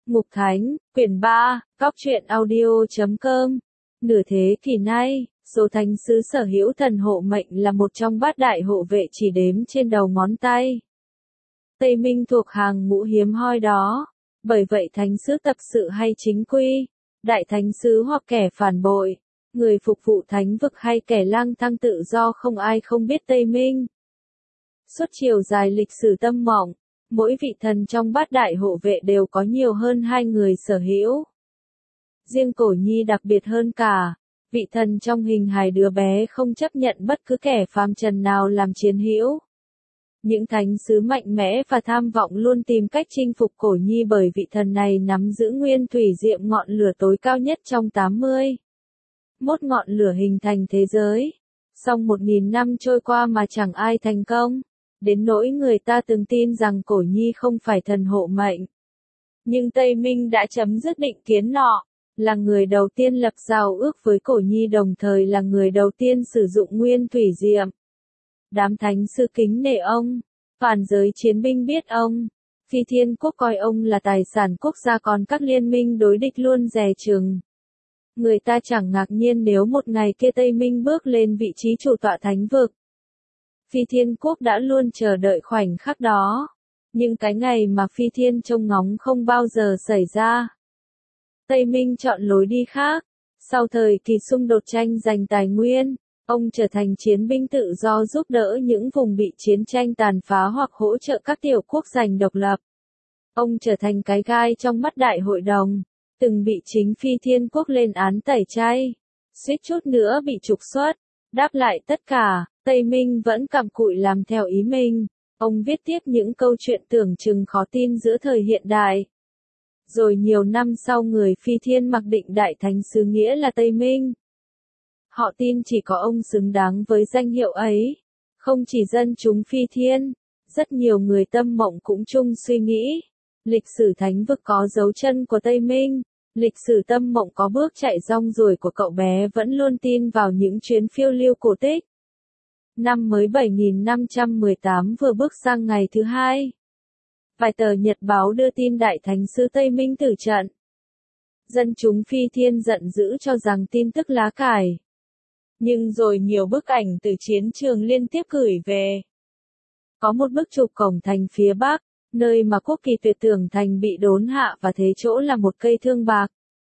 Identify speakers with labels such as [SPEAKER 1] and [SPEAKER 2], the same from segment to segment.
[SPEAKER 1] Mục Thánh, quyển 3, Góc truyện audio.com. Nửa thế kỷ nay, số thánh sứ sở hữu thần hộ mệnh là một trong bát đại hộ vệ chỉ đếm trên đầu ngón tay. Tây Minh thuộc hàng ngũ hiếm hoi đó. Bởi vậy thánh sứ tập sự hay chính quy, đại thánh sứ hoặc kẻ phản bội, người phục vụ thánh vực hay kẻ lang thang tự do không ai không biết Tây Minh. Suốt chiều dài lịch sử Tâm Mộng, mỗi vị thần trong bát đại hộ vệ đều có nhiều hơn 2 người sở hữu. Riêng Cổ Nhi đặc biệt hơn cả, vị thần trong hình hài đứa bé không chấp nhận bất cứ kẻ phàm trần nào làm chiến hữu. Những thánh sứ mạnh mẽ và tham vọng luôn tìm cách chinh phục Cổ Nhi bởi vị thần này nắm giữ nguyên thủy diệm ngọn lửa tối cao nhất trong 81 ngọn lửa hình thành thế giới. Song 1000 năm trôi qua mà chẳng ai thành công, đến nỗi người ta từng tin rằng Cổ Nhi không phải thần hộ mệnh. Nhưng Tây Minh đã chấm dứt định kiến nọ, là người đầu tiên lập giao ước với Cổ Nhi đồng thời là người đầu tiên sử dụng nguyên thủy diệm. Đám thánh sư kính nể ông, phản giới chiến binh biết ông, Phi Thiên Quốc coi ông là tài sản quốc gia còn các liên minh đối địch luôn dè chừng. Người ta chẳng ngạc nhiên nếu một ngày kia Tây Minh bước lên vị trí chủ tọa thánh vực. Phi Thiên Quốc đã luôn chờ đợi khoảnh khắc đó, nhưng cái ngày mà Phi Thiên trông ngóng không bao giờ xảy ra. Tây Minh chọn lối đi khác, sau thời kỳ xung đột tranh giành tài nguyên, ông trở thành chiến binh tự do giúp đỡ những vùng bị chiến tranh tàn phá hoặc hỗ trợ các tiểu quốc giành độc lập. Ông trở thành cái gai trong mắt đại hội đồng, từng bị chính Phi Thiên Quốc lên án tẩy chay, suýt chút nữa bị trục xuất. Đáp lại tất cả, Tây Minh vẫn cặm cụi làm theo ý mình. Ông viết tiếp những câu chuyện tưởng chừng khó tin giữa thời hiện đại. Rồi nhiều năm sau người Phi Thiên mặc định đại thánh sứ nghĩa là Tây Minh. Họ tin chỉ có ông xứng đáng với danh hiệu ấy. Không chỉ dân chúng Phi Thiên, rất nhiều người Tâm Mộng cũng chung suy nghĩ. Lịch sử thánh vực có dấu chân của Tây Minh. Lịch sử Tâm Mộng có bước chạy rong ruổi của cậu bé vẫn luôn tin vào những chuyến phiêu lưu cổ tích. Năm mới 7518 vừa bước sang ngày thứ 2. Vài tờ nhật báo đưa tin đại thánh sứ Tây Minh tử trận. Dân chúng Phi Thiên giận dữ cho rằng tin tức lá cải. Nhưng rồi nhiều bức ảnh từ chiến trường liên tiếp gửi về. Có một bức chụp cổng thành phía Bắc, nơi mà quốc kỳ tuyệt tưởng thành bị đốn hạ và thế chỗ là một cây thương bạc.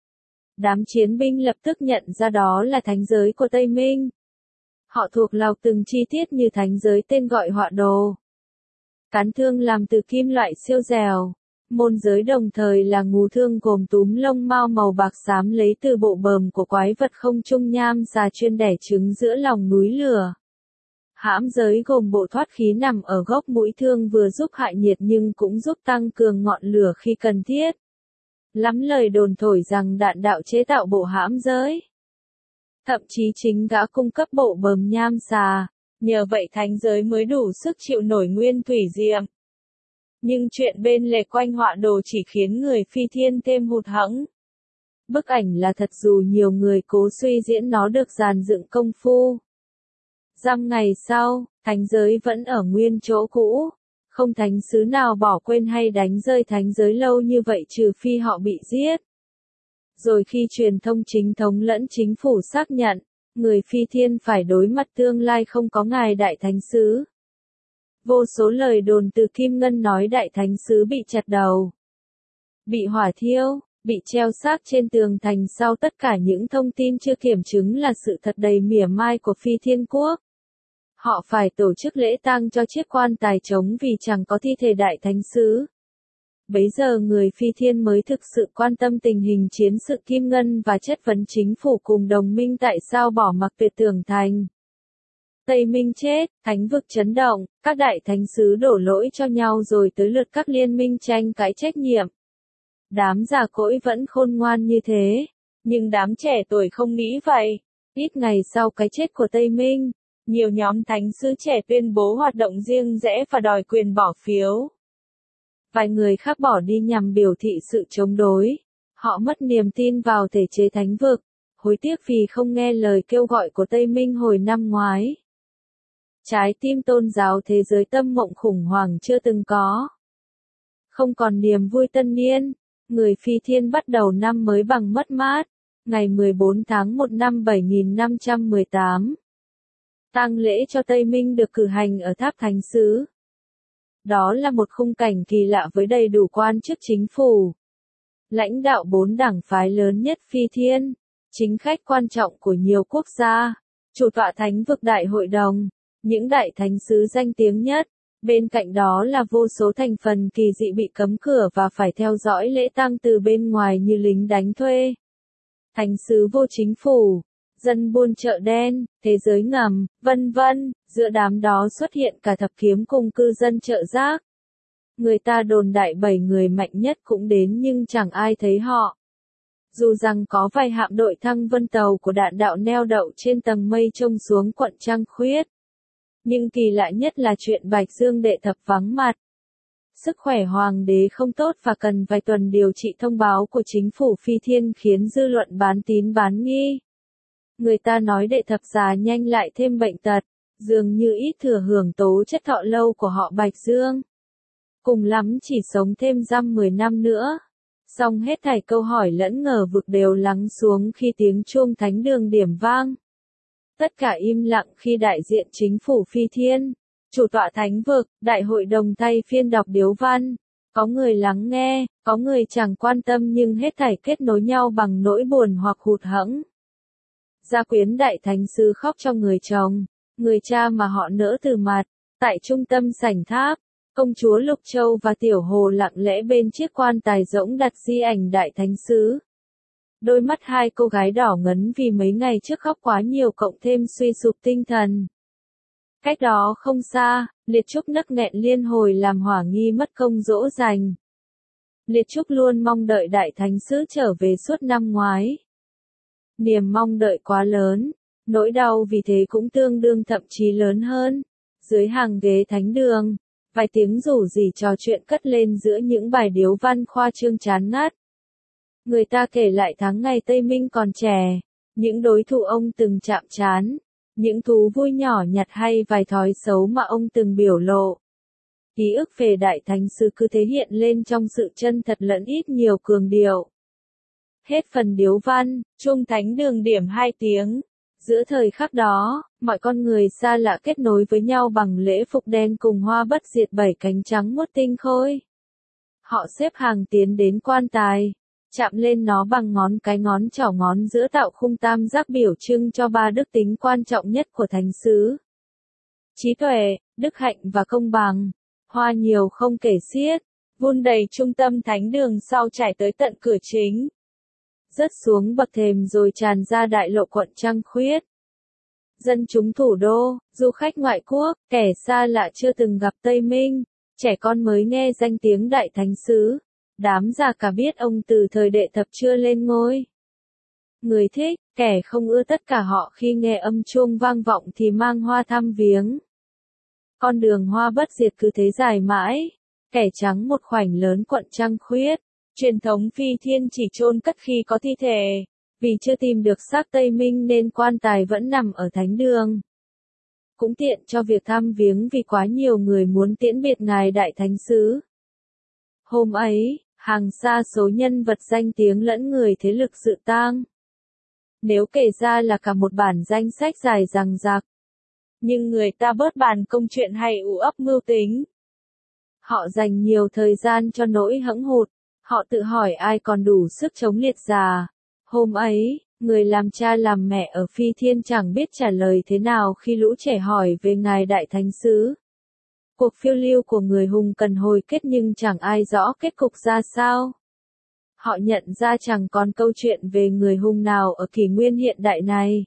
[SPEAKER 1] Đám chiến binh lập tức nhận ra đó là thánh giới của Tây Minh. Họ thuộc lọc từng chi tiết như thánh giới tên gọi họa đồ. Cán thương làm từ kim loại siêu dẻo. Môn giới đồng thời là ngú thương gồm túm lông mao màu bạc xám lấy từ bộ bờm của quái vật không trung nham xà chuyên đẻ trứng giữa lòng núi lửa. Hãm giới gồm bộ thoát khí nằm ở gốc mũi thương vừa giúp hạ nhiệt nhưng cũng giúp tăng cường ngọn lửa khi cần thiết. Lắm lời đồn thổi rằng đạn đạo chế tạo bộ hãm giới. Thậm chí chính gã cung cấp bộ bờm nham xà, nhờ vậy thánh giới mới đủ sức chịu nổi nguyên thủy diệm. Nhưng chuyện bên lề quanh họa đồ chỉ khiến người Phi Thiên thêm hụt hẫng. Bức ảnh là thật dù nhiều người cố suy diễn nó được dàn dựng công phu. Dăm ngày sau, thánh giới vẫn ở nguyên chỗ cũ. Không thánh sứ nào bỏ quên hay đánh rơi thánh giới lâu như vậy trừ phi họ bị giết. Rồi khi truyền thông chính thống lẫn chính phủ xác nhận, người Phi Thiên phải đối mặt tương lai không có ngài đại thánh sứ. Vô số lời đồn từ Kim Ngân nói đại thánh sứ bị chặt đầu, bị hỏa thiêu, bị treo xác trên tường thành sau tất cả những thông tin chưa kiểm chứng là sự thật đầy mỉa mai của Phi Thiên Quốc. Họ phải tổ chức lễ tang cho chiếc quan tài trống vì chẳng có thi thể đại thánh sứ. Bấy giờ người Phi Thiên mới thực sự quan tâm tình hình chiến sự Kim Ngân và chất vấn chính phủ cùng đồng minh tại sao bỏ mặc tuyệt tưởng thành. Tây Minh chết, thánh vực chấn động, các đại thánh sứ đổ lỗi cho nhau rồi tới lượt các liên minh tranh cãi trách nhiệm. Đám già cỗi vẫn khôn ngoan như thế, nhưng đám trẻ tuổi không nghĩ vậy. Ít ngày sau cái chết của Tây Minh, nhiều nhóm thánh sứ trẻ tuyên bố hoạt động riêng rẽ và đòi quyền bỏ phiếu. Vài người khác bỏ đi nhằm biểu thị sự chống đối. Họ mất niềm tin vào thể chế thánh vực, hối tiếc vì không nghe lời kêu gọi của Tây Minh hồi năm ngoái. Trái tim tôn giáo thế giới Tâm Mộng khủng hoảng chưa từng có. Không còn niềm vui tân niên, Người Phi Thiên bắt đầu năm mới bằng mất mát. Ngày 14 tháng 1 năm 7518. Tang lễ cho Tây Minh được cử hành ở Tháp Thánh Sứ. Đó là một khung cảnh kỳ lạ với đầy đủ quan chức chính phủ, lãnh đạo 4 đảng phái lớn nhất Phi Thiên, chính khách quan trọng của nhiều quốc gia, chủ tọa thánh vực đại hội đồng, những đại thánh sứ danh tiếng nhất. Bên cạnh đó là vô số thành phần kỳ dị bị cấm cửa và phải theo dõi lễ tang từ bên ngoài như lính đánh thuê, thánh sứ vô chính phủ, dân buôn chợ đen, thế giới ngầm, vân vân. Giữa đám đó xuất hiện cả thập kiếm cùng cư dân chợ rác. Người ta đồn đại 7 người mạnh nhất cũng đến nhưng chẳng ai thấy họ. Dù rằng có vài hạm đội thăng vân tàu của đạn đạo neo đậu trên tầng mây trông xuống quận Trăng Khuyết. Nhưng kỳ lạ nhất là chuyện Bạch Dương đệ thập vắng mặt. Sức khỏe hoàng đế không tốt và cần vài tuần điều trị thông báo của chính phủ Phi Thiên khiến dư luận bán tín bán nghi. Người ta nói đệ thập già nhanh lại thêm bệnh tật, dường như ít thừa hưởng tố chất thọ lâu của họ Bạch Dương. Cùng lắm chỉ sống thêm dăm 10 năm nữa. Song hết thảy câu hỏi lẫn ngờ vực đều lắng xuống khi tiếng chuông thánh đường điểm vang. Tất cả im lặng khi đại diện chính phủ Phi Thiên, chủ tọa thánh vực, đại hội đồng thay phiên đọc điếu văn. Có người lắng nghe, có người chẳng quan tâm nhưng hết thảy kết nối nhau bằng nỗi buồn hoặc hụt hẫng. Gia quyến đại thánh sứ khóc cho người chồng, người cha mà họ nỡ từ mặt. Tại trung tâm sảnh tháp, công chúa Lục Châu và Tiểu Hồ lặng lẽ bên chiếc quan tài rỗng đặt di ảnh đại thánh sứ. Đôi mắt hai cô gái đỏ ngấn vì mấy ngày trước khóc quá nhiều cộng thêm suy sụp tinh thần. Cách đó không xa, Liệt Trúc nấc nghẹn liên hồi làm Hỏa Nghi mất công dỗ dành. Liệt Trúc luôn mong đợi đại thánh sứ trở về suốt năm ngoái. Niềm mong đợi quá lớn, nỗi đau vì thế cũng tương đương thậm chí lớn hơn. Dưới hàng ghế thánh đường, vài tiếng rủ rỉ trò chuyện cất lên giữa những bài điếu văn khoa trương chán ngắt. Người ta kể lại tháng ngày Tây Minh còn trẻ, những đối thủ ông từng chạm trán, những thú vui nhỏ nhặt hay vài thói xấu mà ông từng biểu lộ. Ký ức về đại thánh sứ cứ thế hiện lên trong sự chân thật lẫn ít nhiều cường điệu. Hết phần điếu văn, chuông thánh đường điểm 2 tiếng. Giữa thời khắc đó, mọi con người xa lạ kết nối với nhau bằng lễ phục đen cùng hoa bất diệt 7 cánh trắng muốt tinh khôi. Họ xếp hàng tiến đến quan tài, chạm lên nó bằng ngón trỏ ngón giữa tạo khung tam giác biểu trưng cho 3 đức tính quan trọng nhất của thánh sứ. Trí tuệ, đức hạnh và công bằng. Hoa nhiều không kể xiết, vun đầy trung tâm thánh đường sau trải tới tận cửa chính. Rớt xuống bậc thềm rồi tràn ra đại lộ quận Trăng Khuyết. Dân chúng thủ đô, du khách ngoại quốc, kẻ xa lạ chưa từng gặp Tây Minh, trẻ con mới nghe danh tiếng đại thánh sứ, đám già cả biết ông từ thời đệ thập chưa lên ngôi. Người thích, kẻ không ưa tất cả họ khi nghe âm chuông vang vọng thì mang hoa thăm viếng. Con đường hoa bất diệt cứ thế dài mãi, kẻ trắng một khoảnh lớn quận Trăng Khuyết. Truyền thống Phi Thiên chỉ chôn cất khi có thi thể, vì chưa tìm được xác Tây Minh nên quan tài vẫn nằm ở thánh đường. Cũng tiện cho việc thăm viếng vì quá nhiều người muốn tiễn biệt ngài đại thánh sứ. Hôm ấy, hàng xa số nhân vật danh tiếng lẫn người thế lực dự tang. Nếu kể ra là cả một bản danh sách dài dằng dặc. Nhưng người ta bớt bàn công chuyện hay ủ ấp mưu tính. Họ dành nhiều thời gian cho nỗi hẫng hụt. Họ tự hỏi ai còn đủ sức chống liệt già. Hôm ấy, người làm cha làm mẹ ở Phi Thiên chẳng biết trả lời thế nào khi lũ trẻ hỏi về ngài đại thánh sứ. Cuộc phiêu lưu của người hùng cần hồi kết nhưng chẳng ai rõ kết cục ra sao. Họ nhận ra chẳng còn câu chuyện về người hùng nào ở kỷ nguyên hiện đại này.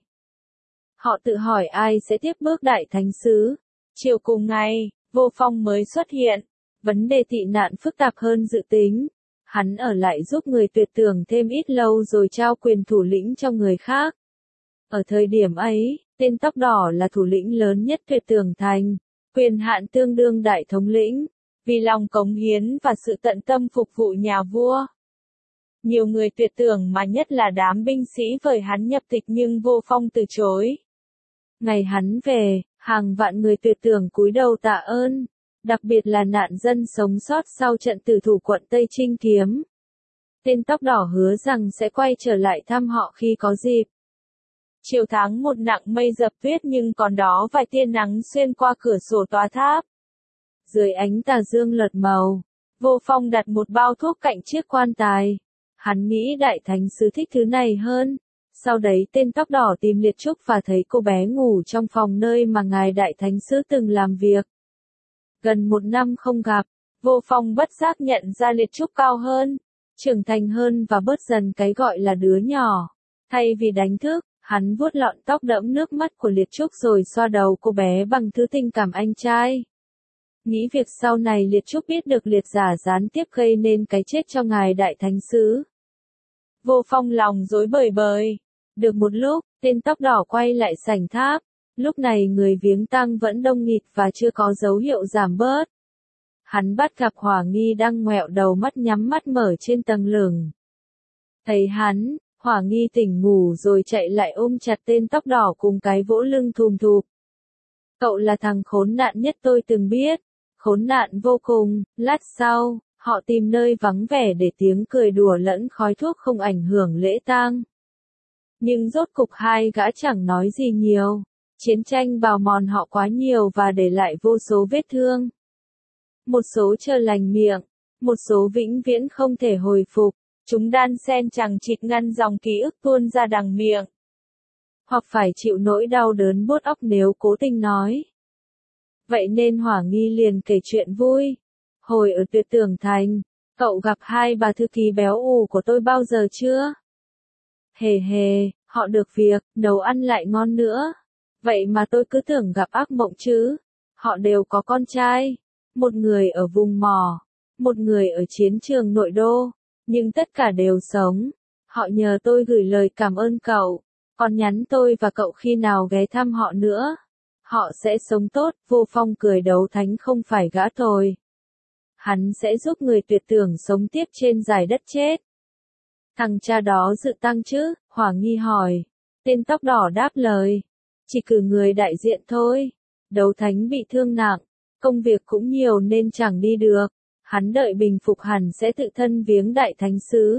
[SPEAKER 1] Họ tự hỏi ai sẽ tiếp bước đại thánh sứ. Chiều cùng ngày, Vô Phong mới xuất hiện. Vấn đề tị nạn phức tạp hơn dự tính. Hắn ở lại giúp người tuyệt tưởng thêm ít lâu rồi trao quyền thủ lĩnh cho người khác. Ở thời điểm ấy, tên tóc đỏ là thủ lĩnh lớn nhất tuyệt tưởng thành, quyền hạn tương đương đại thống lĩnh, vì lòng cống hiến và sự tận tâm phục vụ nhà vua. Nhiều người tuyệt tưởng mà nhất là đám binh sĩ vời hắn nhập tịch nhưng Vô Phong từ chối. Ngày hắn về, hàng vạn người tuyệt tưởng cúi đầu tạ ơn. Đặc biệt là nạn dân sống sót sau trận tử thủ quận Tây Trinh Kiếm. Tên tóc đỏ hứa rằng sẽ quay trở lại thăm họ khi có dịp. Chiều tháng 1 nặng mây dập tuyết nhưng còn đó vài tia nắng xuyên qua cửa sổ tòa tháp. Dưới ánh tà dương lợt màu, Vô Phong đặt một bao thuốc cạnh chiếc quan tài. Hắn nghĩ đại thánh sứ thích thứ này hơn. Sau đấy tên tóc đỏ tìm Liệt Trúc và thấy cô bé ngủ trong phòng nơi mà ngài đại thánh sứ từng làm việc. Gần 1 năm không gặp, Vô Phong bất giác nhận ra Liệt Trúc cao hơn, trưởng thành hơn và bớt dần cái gọi là đứa nhỏ. Thay vì đánh thức, hắn vuốt lọn tóc đẫm nước mắt của Liệt Trúc rồi xoa đầu cô bé bằng thứ tình cảm anh trai. Nghĩ việc sau này Liệt Trúc biết được Liệt giả gián tiếp gây nên cái chết cho ngài đại thánh sứ. Vô Phong lòng rối bời bời. Được một lúc, tên tóc đỏ quay lại sảnh tháp. Lúc này người viếng tang vẫn đông nghịt và chưa có dấu hiệu giảm bớt. Hắn bắt gặp Hỏa Nghi đang ngoẹo đầu mắt nhắm mắt mở trên tầng lửng. Thấy hắn, Hỏa Nghi tỉnh ngủ rồi chạy lại ôm chặt tên tóc đỏ cùng cái vỗ lưng thùm thụp. Cậu là thằng khốn nạn nhất tôi từng biết. Khốn nạn vô cùng. Lát sau, họ tìm nơi vắng vẻ để tiếng cười đùa lẫn khói thuốc không ảnh hưởng lễ tang. Nhưng rốt cục hai gã chẳng nói gì nhiều. Chiến tranh bào mòn họ quá nhiều và để lại vô số vết thương. Một số chờ lành miệng, một số vĩnh viễn không thể hồi phục. Chúng đan xen chằng chịt ngăn dòng ký ức tuôn ra đằng miệng. Hoặc phải chịu nỗi đau đớn buốt óc nếu cố tình nói. Vậy nên Hỏa Nghi liền kể chuyện vui. Hồi ở Tuyệt Tưởng Thành, cậu gặp hai bà thư ký béo ù của tôi bao giờ chưa? Hề hề, họ được việc, nấu ăn lại ngon nữa. Vậy mà tôi cứ tưởng gặp ác mộng chứ. Họ đều có con trai. Một người ở vùng mỏ, một người ở chiến trường nội đô. Nhưng tất cả đều sống. Họ nhờ tôi gửi lời cảm ơn cậu. Còn nhắn tôi và cậu khi nào ghé thăm họ nữa. Họ sẽ sống tốt. Vô Phong cười, đấu thánh không phải gã tồi. Hắn sẽ giúp người tuyệt tưởng sống tiếp trên giải đất chết. Thằng cha đó dự tang chứ? Hỏa Nghi hỏi. Tên tóc đỏ đáp lời. Chỉ cử người đại diện thôi. Đấu thánh bị thương nặng. Công việc cũng nhiều nên chẳng đi được. Hắn đợi bình phục hẳn sẽ tự thân viếng đại thánh sứ.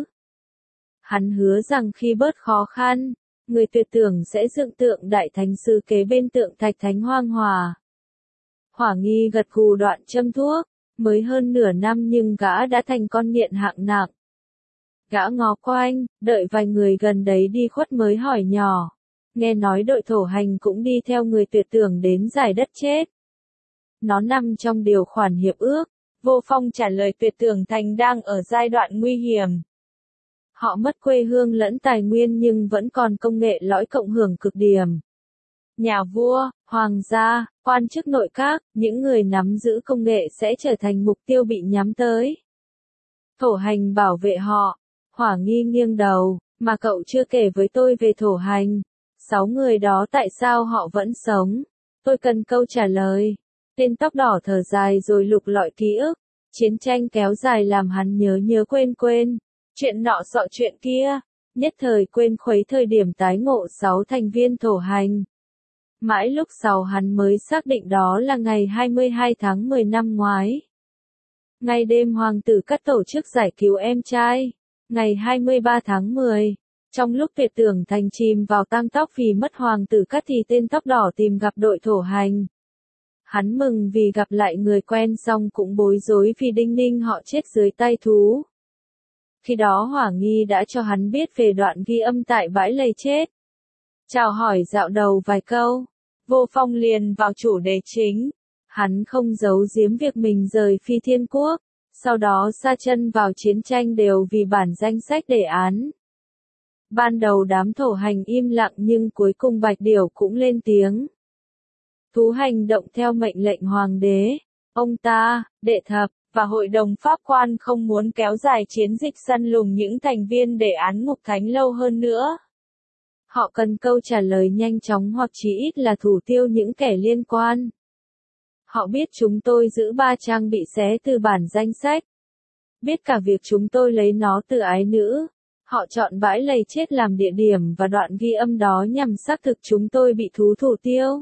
[SPEAKER 1] Hắn hứa rằng khi bớt khó khăn, người tuyệt tưởng sẽ dựng tượng đại thánh sứ kế bên tượng thạch thánh hoang hòa. Hỏa Nghi gật gù đoạn châm thuốc. Mới hơn nửa năm nhưng gã đã thành con nghiện hạng nặng. Gã ngó quanh, đợi vài người gần đấy đi khuất mới hỏi nhỏ. Nghe nói đội thổ hành cũng đi theo người tuyệt tưởng đến giải đất chết. Nó nằm trong điều khoản hiệp ước. Vô Phong trả lời Tuyệt Tưởng Thành đang ở giai đoạn nguy hiểm. Họ mất quê hương lẫn tài nguyên nhưng vẫn còn công nghệ lõi cộng hưởng cực điểm. Nhà vua, hoàng gia, quan chức nội các, những người nắm giữ công nghệ sẽ trở thành mục tiêu bị nhắm tới. Thổ hành bảo vệ họ. Hỏa Nghi nghiêng đầu, mà cậu chưa kể với tôi về thổ hành. 6 người đó tại sao họ vẫn sống? Tôi cần câu trả lời. Tên tóc đỏ thở dài rồi lục lọi ký ức. Chiến tranh kéo dài làm hắn nhớ quên. Chuyện nọ sọ chuyện kia. Nhất thời quên khuấy thời điểm tái ngộ 6 thành viên thổ hành. Mãi lúc sau hắn mới xác định đó là ngày 22 tháng 10 năm ngoái. Ngày đêm hoàng tử Cát tổ chức giải cứu em trai. Ngày 23 tháng 10, trong lúc Tuyệt Tưởng Thành chìm vào tang tóc vì mất hoàng tử Cát thì tên tóc đỏ tìm gặp đội thổ hành. Hắn mừng vì gặp lại người quen song cũng bối rối vì đinh ninh họ chết dưới tay thú. Khi đó Hỏa Nghi đã cho hắn biết về đoạn ghi âm tại bãi lầy chết. Chào hỏi dạo đầu vài câu, Vô Phong liền vào chủ đề chính. Hắn không giấu giếm việc mình rời Phi Thiên Quốc, sau đó sa chân vào chiến tranh đều vì bản danh sách đề án. Ban đầu đám thổ hành im lặng nhưng cuối cùng Bạch Điểu cũng lên tiếng. Thú hành động theo mệnh lệnh hoàng đế, ông ta, đệ thập, và hội đồng pháp quan không muốn kéo dài chiến dịch săn lùng những thành viên đề án Ngục Thánh lâu hơn nữa. Họ cần câu trả lời nhanh chóng hoặc chí ít là thủ tiêu những kẻ liên quan. Họ biết chúng tôi giữ 3 trang bị xé từ bản danh sách. Biết cả việc chúng tôi lấy nó từ ái nữ. Họ chọn bãi lầy chết làm địa điểm và đoạn ghi âm đó nhằm xác thực chúng tôi bị thú thủ tiêu.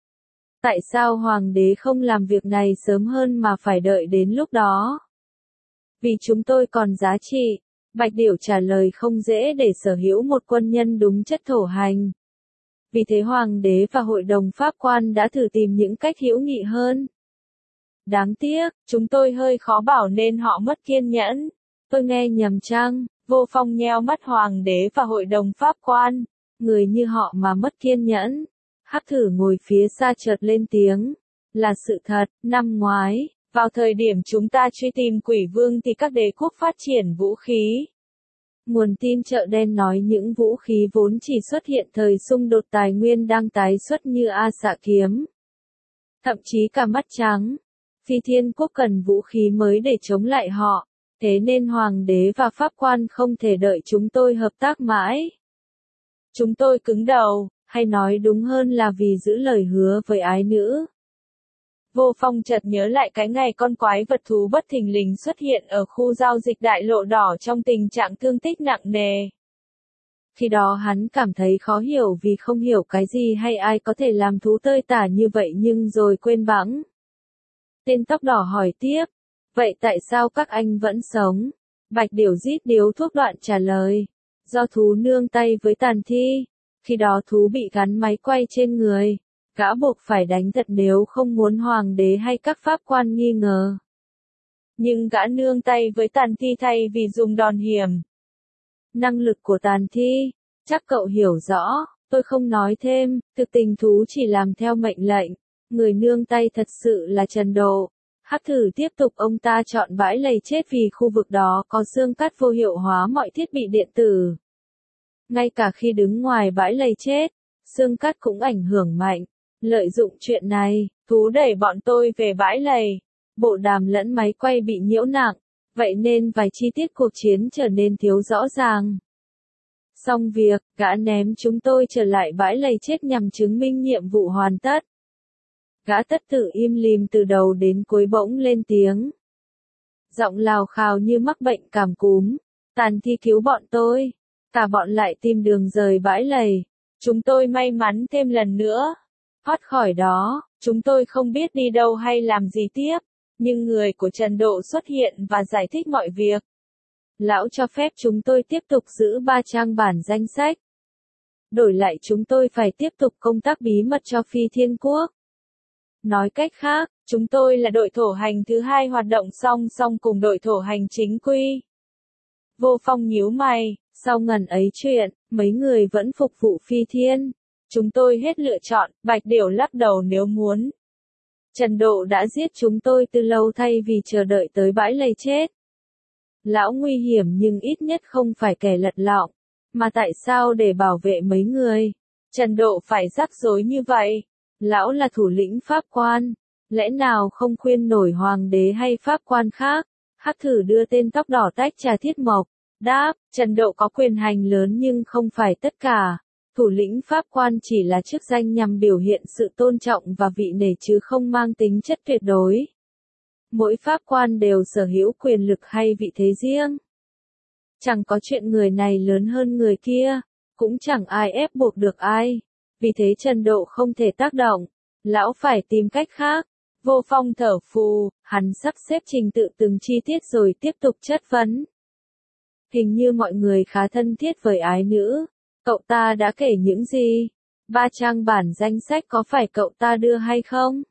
[SPEAKER 1] Tại sao hoàng đế không làm việc này sớm hơn mà phải đợi đến lúc đó? Vì chúng tôi còn giá trị. Bạch Điểu trả lời không dễ để sở hữu một quân nhân đúng chất thổ hành. Vì thế hoàng đế và hội đồng pháp quan đã thử tìm những cách hữu nghị hơn. Đáng tiếc, chúng tôi hơi khó bảo nên họ mất kiên nhẫn. Tôi nghe nhầm chăng? Vô Phong nheo mắt hoàng đế và hội đồng pháp quan. Người như họ mà mất kiên nhẫn. Hắc Thử ngồi phía xa chợt lên tiếng. Là sự thật, năm ngoái, vào thời điểm chúng ta truy tìm quỷ vương thì các đế quốc phát triển vũ khí. Nguồn tin chợ đen nói những vũ khí vốn chỉ xuất hiện thời xung đột tài nguyên đang tái xuất như A xạ kiếm. Thậm chí cả mắt trắng. Phi Thiên Quốc cần vũ khí mới để chống lại họ, thế nên hoàng đế và pháp quan không thể đợi chúng tôi hợp tác mãi. Chúng tôi cứng đầu, hay nói đúng hơn là vì giữ lời hứa với ái nữ. Vô Phong chợt nhớ lại cái ngày con quái vật thú bất thình lình xuất hiện ở khu giao dịch đại lộ đỏ trong tình trạng thương tích nặng nề. Khi đó hắn cảm thấy khó hiểu vì không hiểu cái gì hay ai có thể làm thú tơi tả như vậy nhưng rồi quên bẵng. Tên tóc đỏ hỏi tiếp, vậy tại sao các anh vẫn sống? Bạch Điểu rít điếu thuốc đoạn trả lời, do thú nương tay với tàn thi, khi đó thú bị gắn máy quay trên người, gã buộc phải đánh thật nếu không muốn hoàng đế hay các pháp quan nghi ngờ. Nhưng gã nương tay với tàn thi thay vì dùng đòn hiểm. Năng lực của tàn thi, chắc cậu hiểu rõ, tôi không nói thêm, thực tình thú chỉ làm theo mệnh lệnh. Người nương tay thật sự là Trần Độ. Hắc Thử tiếp tục ông ta chọn bãi lầy chết vì khu vực đó có xương cắt vô hiệu hóa mọi thiết bị điện tử. Ngay cả khi đứng ngoài bãi lầy chết, xương cắt cũng ảnh hưởng mạnh. Lợi dụng chuyện này, thú đẩy bọn tôi về bãi lầy. Bộ đàm lẫn máy quay bị nhiễu nặng, vậy nên vài chi tiết cuộc chiến trở nên thiếu rõ ràng. Xong việc, gã ném chúng tôi trở lại bãi lầy chết nhằm chứng minh nhiệm vụ hoàn tất. Gã tất tử im lìm từ đầu đến cuối bỗng lên tiếng. Giọng lào khào như mắc bệnh cảm cúm. Tàn thi cứu bọn tôi. Cả bọn lại tìm đường rời bãi lầy. Chúng tôi may mắn thêm lần nữa. Thoát khỏi đó, chúng tôi không biết đi đâu hay làm gì tiếp. Nhưng người của Trần Độ xuất hiện và giải thích mọi việc. Lão cho phép chúng tôi tiếp tục giữ 3 trang bản danh sách. Đổi lại chúng tôi phải tiếp tục công tác bí mật cho Phi Thiên Quốc. Nói cách khác, chúng tôi là đội thổ hành thứ hai hoạt động song song cùng đội thổ hành chính quy. Vô Phong nhíu mày, sau ngần ấy chuyện, mấy người vẫn phục vụ Phi Thiên. Chúng tôi hết lựa chọn, Bạch Điểu lắc đầu nếu muốn. Trần Độ đã giết chúng tôi từ lâu thay vì chờ đợi tới bãi lầy chết. Lão nguy hiểm nhưng ít nhất không phải kẻ lật lọng. Mà tại sao để bảo vệ mấy người? Trần Độ phải rắc rối như vậy. Lão là thủ lĩnh pháp quan, lẽ nào không khuyên nổi hoàng đế hay pháp quan khác? Hắc Thử đưa tên tóc đỏ tách trà Thiết Mộc, đáp, Trần Độ có quyền hành lớn nhưng không phải tất cả. Thủ lĩnh pháp quan chỉ là chức danh nhằm biểu hiện sự tôn trọng và vị nể chứ không mang tính chất tuyệt đối. Mỗi pháp quan đều sở hữu quyền lực hay vị thế riêng. Chẳng có chuyện người này lớn hơn người kia, cũng chẳng ai ép buộc được ai. Vì thế Trần Độ không thể tác động, lão phải tìm cách khác. Vô Phong thở phù, hắn sắp xếp trình tự từng chi tiết rồi tiếp tục chất vấn. Hình như mọi người khá thân thiết với ái nữ, cậu ta đã kể những gì? 3 trang bản danh sách có phải cậu ta đưa hay không?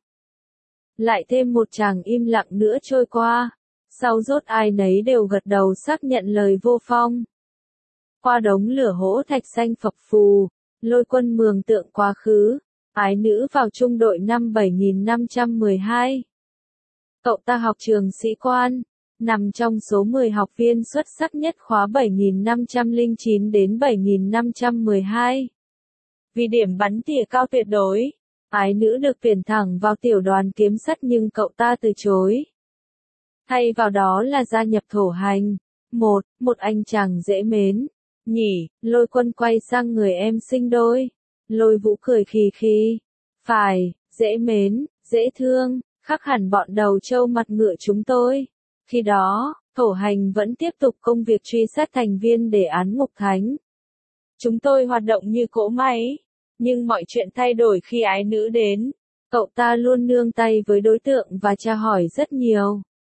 [SPEAKER 1] Lại thêm một tràng im lặng nữa trôi qua, sau rốt ai nấy đều gật đầu xác nhận lời Vô Phong. Qua đống lửa hỗ thạch xanh phập phù. Lôi Quân mường tượng quá khứ, ái nữ vào trung đội năm 7512. Cậu ta học trường sĩ quan, nằm trong số 10 học viên xuất sắc nhất khóa 7509 đến 7512. Vì điểm bắn tỉa cao tuyệt đối, ái nữ được tuyển thẳng vào tiểu đoàn kiếm sắt nhưng cậu ta từ chối. Thay vào đó là gia nhập thổ hành. Một anh chàng dễ mến. Nhỉ, Lôi Quân quay sang người em sinh đôi. Lôi Vũ cười khì khì. Phải, dễ mến, dễ thương, khác hẳn bọn đầu trâu mặt ngựa chúng tôi. Khi đó, thổ hành vẫn tiếp tục công việc truy sát thành viên đề án Ngục Thánh. Chúng tôi hoạt động như cỗ máy, nhưng mọi chuyện thay đổi khi ái nữ đến. Cậu ta luôn nương tay với đối tượng và tra hỏi rất nhiều.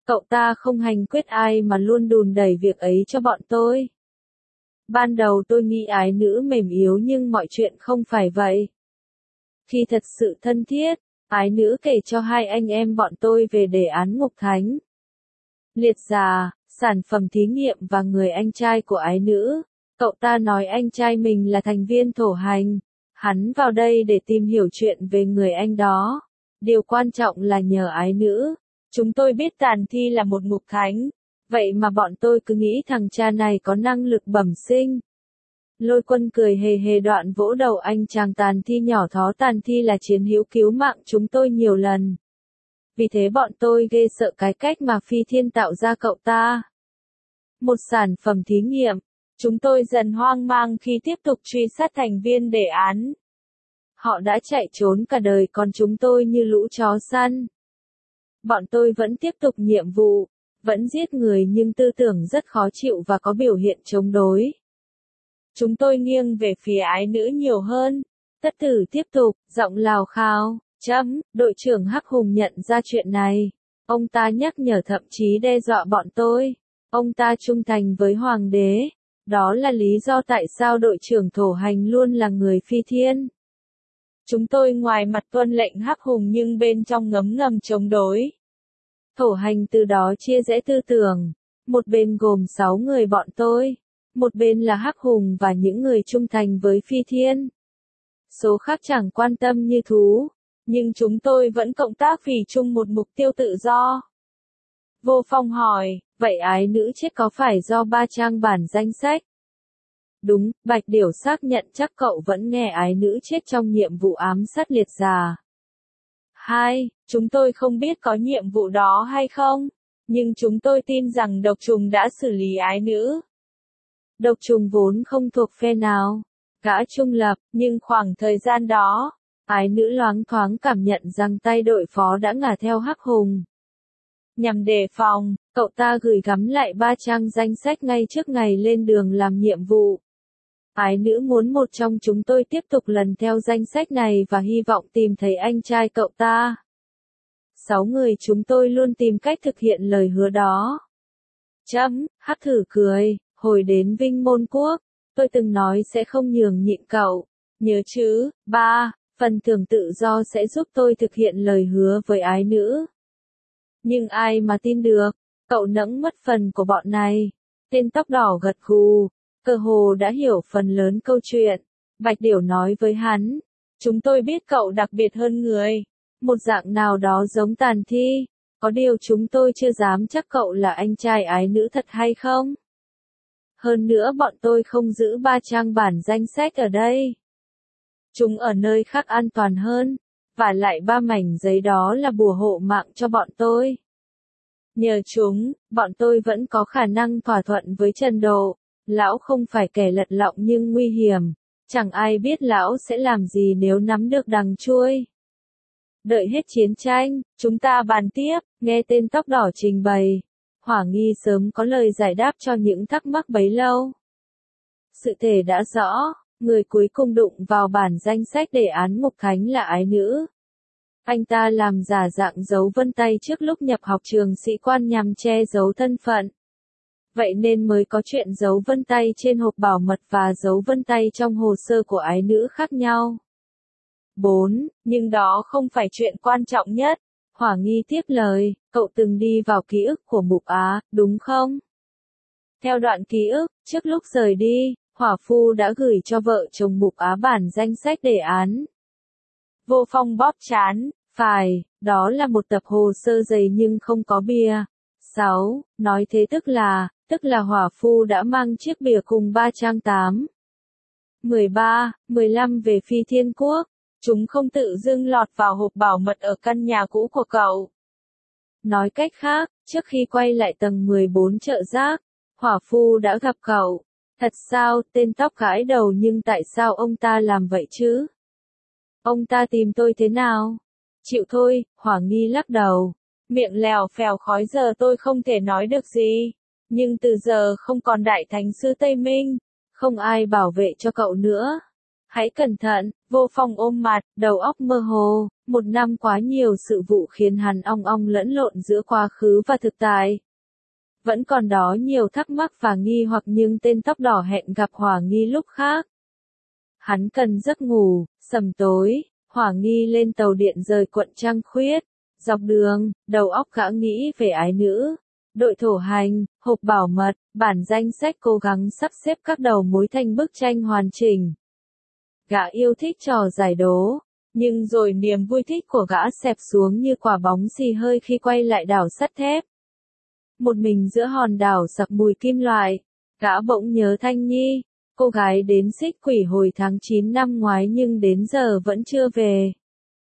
[SPEAKER 1] Cậu ta không hành quyết ai mà luôn đùn đẩy việc ấy cho bọn tôi. Ban đầu tôi nghĩ ái nữ mềm yếu nhưng mọi chuyện không phải vậy. Khi thật sự thân thiết, ái nữ kể cho hai anh em bọn tôi về đề án Ngục Thánh. Liệt già, sản phẩm thí nghiệm và người anh trai của ái nữ. Cậu ta nói anh trai mình là thành viên thổ hành. Hắn vào đây để tìm hiểu chuyện về người anh đó. Điều quan trọng là nhờ ái nữ. Chúng tôi biết Tàn Thi là một ngục thánh. Vậy mà bọn tôi cứ nghĩ thằng cha này có năng lực bẩm sinh. Lôi Quân cười hề hề đoạn vỗ đầu anh chàng Tàn Thi nhỏ thó. Tàn Thi là chiến hữu cứu mạng chúng tôi nhiều lần. Vì thế bọn tôi ghê sợ cái cách mà Phi Thiên tạo ra cậu ta. Một sản phẩm thí nghiệm. Chúng tôi dần hoang mang khi tiếp tục truy sát thành viên đề án. Họ đã chạy trốn cả đời còn chúng tôi như lũ chó săn. Bọn tôi vẫn tiếp tục nhiệm vụ, vẫn giết người nhưng tư tưởng rất khó chịu và có biểu hiện chống đối. Chúng tôi nghiêng về phía ái nữ nhiều hơn. Tất Tử tiếp tục, giọng lào khao, đội trưởng Hắc Hùng nhận ra chuyện này. Ông ta nhắc nhở thậm chí đe dọa bọn tôi. Ông ta trung thành với Hoàng đế. Đó là lý do tại sao đội trưởng thổ hành luôn là người Phi Thiên. Chúng tôi ngoài mặt tuân lệnh Hắc Hùng nhưng bên trong ngấm ngầm chống đối. Thổ hành từ đó chia rẽ tư tưởng. Một bên gồm 6 người bọn tôi. Một bên là Hắc Hùng và những người trung thành với Phi Thiên. Số khác chẳng quan tâm như thú. Nhưng chúng tôi vẫn cộng tác vì chung một mục tiêu tự do. Vô Phong hỏi, vậy ái nữ chết có phải do 3 trang bản danh sách? Đúng, Bạch Điểu xác nhận chắc cậu vẫn nghe ái nữ chết trong nhiệm vụ ám sát liệt già. 2. Chúng tôi không biết có nhiệm vụ đó hay không, nhưng chúng tôi tin rằng độc trùng đã xử lý ái nữ. Độc trùng vốn không thuộc phe nào, gã trung lập, nhưng khoảng thời gian đó, ái nữ loáng thoáng cảm nhận rằng tay đội phó đã ngả theo Hắc Hùng. Nhằm đề phòng, cậu ta gửi gắm lại 3 trang danh sách ngay trước ngày lên đường làm nhiệm vụ. Ái nữ muốn một trong chúng tôi tiếp tục lần theo danh sách này và hy vọng tìm thấy anh trai cậu ta. 6 người chúng tôi luôn tìm cách thực hiện lời hứa đó. Hắc Thử cười, hồi đến Vinh Môn Quốc, tôi từng nói sẽ không nhường nhịn cậu. Nhớ chứ, 3, phần thưởng tự do sẽ giúp tôi thực hiện lời hứa với ái nữ. Nhưng ai mà tin được, cậu nẫng mất phần của bọn này. Tên tóc đỏ gật gù, cơ hồ đã hiểu phần lớn câu chuyện. Bạch Điểu nói với hắn, chúng tôi biết cậu đặc biệt hơn người. Một dạng nào đó giống Tàn Thi, có điều chúng tôi chưa dám chắc cậu là anh trai ái nữ thật hay không. Hơn nữa bọn tôi không giữ 3 trang bản danh sách ở đây. Chúng ở nơi khác an toàn hơn, và lại 3 mảnh giấy đó là bùa hộ mạng cho bọn tôi. Nhờ chúng, bọn tôi vẫn có khả năng thỏa thuận với Trần Độ. Lão không phải kẻ lật lọng nhưng nguy hiểm. Chẳng ai biết lão sẽ làm gì nếu nắm được đằng chuôi. Đợi hết chiến tranh, chúng ta bàn tiếp, nghe tên tóc đỏ trình bày. Hỏa Nghi sớm có lời giải đáp cho những thắc mắc bấy lâu. Sự thể đã rõ, người cuối cùng đụng vào bản danh sách đề án Ngục Thánh là ái nữ. Anh ta làm giả dạng dấu vân tay trước lúc nhập học trường sĩ quan nhằm che giấu thân phận. Vậy nên mới có chuyện dấu vân tay trên hộp bảo mật và dấu vân tay trong hồ sơ của ái nữ khác nhau. 4. Nhưng đó không phải chuyện quan trọng nhất. Hỏa Nghi tiếp lời, cậu từng đi vào ký ức của Mục Á, đúng không? Theo đoạn ký ức, trước lúc rời đi, Hỏa Phu đã gửi cho vợ chồng Mục Á bản danh sách đề án. Vô Phong bóp trán, phải, đó là một tập hồ sơ dày nhưng không có bìa. 6. Nói thế tức là Hỏa Phu đã mang chiếc bìa cùng 3 trang 8. 13, 15 về Phi Thiên Quốc. Chúng không tự dưng lọt vào hộp bảo mật ở căn nhà cũ của cậu. Nói cách khác, trước khi quay lại tầng 14 chợ rác, Hỏa Phu đã gặp cậu. Thật sao? Tên tóc gãi đầu, nhưng tại sao ông ta làm vậy chứ? Ông ta tìm tôi thế nào? Chịu thôi, Hỏa Nghi lắc đầu. Miệng lèo phèo khói, giờ tôi không thể nói được gì. Nhưng từ giờ không còn Đại Thánh Sư Tây Minh, không ai bảo vệ cho cậu nữa. Hãy cẩn thận, Vô Phong ôm mặt, đầu óc mơ hồ, một năm quá nhiều sự vụ khiến hắn ong ong lẫn lộn giữa quá khứ và thực tại. Vẫn còn đó nhiều thắc mắc và nghi hoặc nhưng tên tóc đỏ hẹn gặp Hỏa Nghi lúc khác. Hắn cần giấc ngủ, sầm tối, Hỏa Nghi lên tàu điện rời quận Trăng Khuyết. Dọc đường, đầu óc gã nghĩ về ái nữ, đội thổ hành, hộp bảo mật, bản danh sách cố gắng sắp xếp các đầu mối thành bức tranh hoàn chỉnh. Gã yêu thích trò giải đố, nhưng rồi niềm vui thích của gã xẹp xuống như quả bóng xì hơi khi quay lại đảo sắt thép. Một mình giữa hòn đảo sặc mùi kim loại, gã bỗng nhớ Thanh Nhi, cô gái đến Xích Quỷ hồi tháng 9 năm ngoái nhưng đến giờ vẫn chưa về.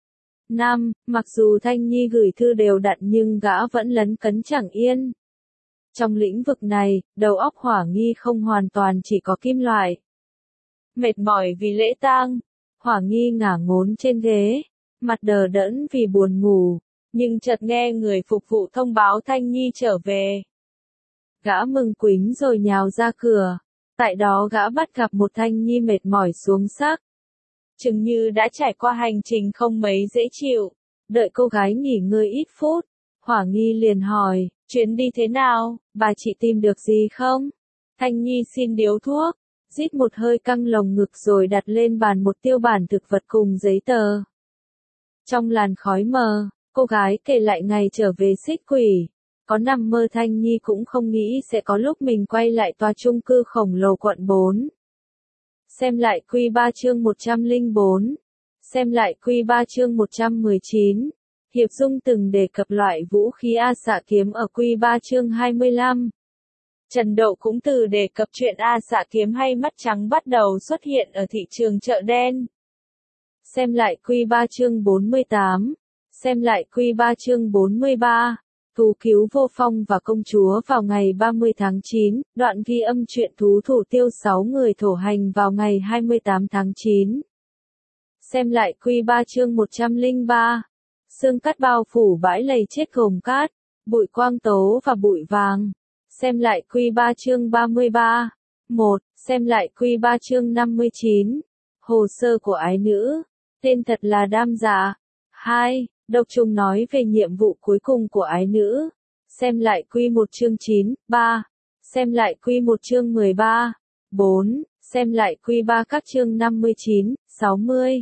[SPEAKER 1] Mặc dù Thanh Nhi gửi thư đều đặn nhưng gã vẫn lấn cấn chẳng yên. Trong lĩnh vực này, đầu óc Hỏa Nghi không hoàn toàn chỉ có kim loại. Mệt mỏi vì lễ tang, Hỏa Nghi ngả ngốn trên ghế, mặt đờ đẫn vì buồn ngủ, nhưng chợt nghe người phục vụ thông báo Thanh Nhi trở về. Gã mừng quính rồi nhào ra cửa, tại đó gã bắt gặp một Thanh Nhi mệt mỏi xuống sắc. Chừng như đã trải qua hành trình không mấy dễ chịu, đợi cô gái nghỉ ngơi ít phút, Hỏa Nghi liền hỏi, chuyến đi thế nào, bà chị tìm được gì không? Thanh Nhi xin điếu thuốc, rít một hơi căng lồng ngực rồi đặt lên bàn một tiêu bản thực vật cùng giấy tờ. Trong làn khói mờ, cô gái kể lại ngày trở về Xích Quỷ. Có nằm mơ Thanh Nhi cũng không nghĩ sẽ có lúc mình quay lại tòa chung cư khổng lồ quận 4. Xem lại Q3 chương 104. Xem lại Q3 chương 119. Hiệp Dung từng đề cập loại vũ khí A xạ kiếm ở Q3 chương 25. Trần Độ cũng từ đề cập chuyện A xạ kiếm hay mắt trắng bắt đầu xuất hiện ở thị trường chợ đen. Xem lại Q3 chương 48. Xem lại Q3 chương 43. Thú cứu Vô Phong và công chúa vào ngày 30 tháng 9, đoạn ghi âm chuyện thú thủ tiêu 6 người thổ hành vào ngày 28 tháng 9. Xem lại Q3 chương 103. Sương cát bao phủ bãi lầy chết gồm cát, bụi quang tố và bụi vàng. Xem lại Q3 chương 33. 1. Xem lại Q3 chương 59. Hồ sơ của ái nữ. Tên thật là Đam Dạ. 2. Độc trùng nói về nhiệm vụ cuối cùng của ái nữ. Xem lại Q1 chương 9. 3. Xem lại Q1 chương 13. 4. Xem lại Q3 các chương 59, 60.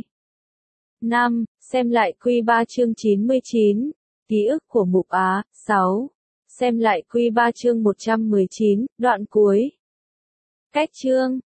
[SPEAKER 1] 5. Xem lại Q3 chương 99. Ký ức của Mục Á. 6. Xem lại Q3 chương 119, đoạn cuối. Cách chương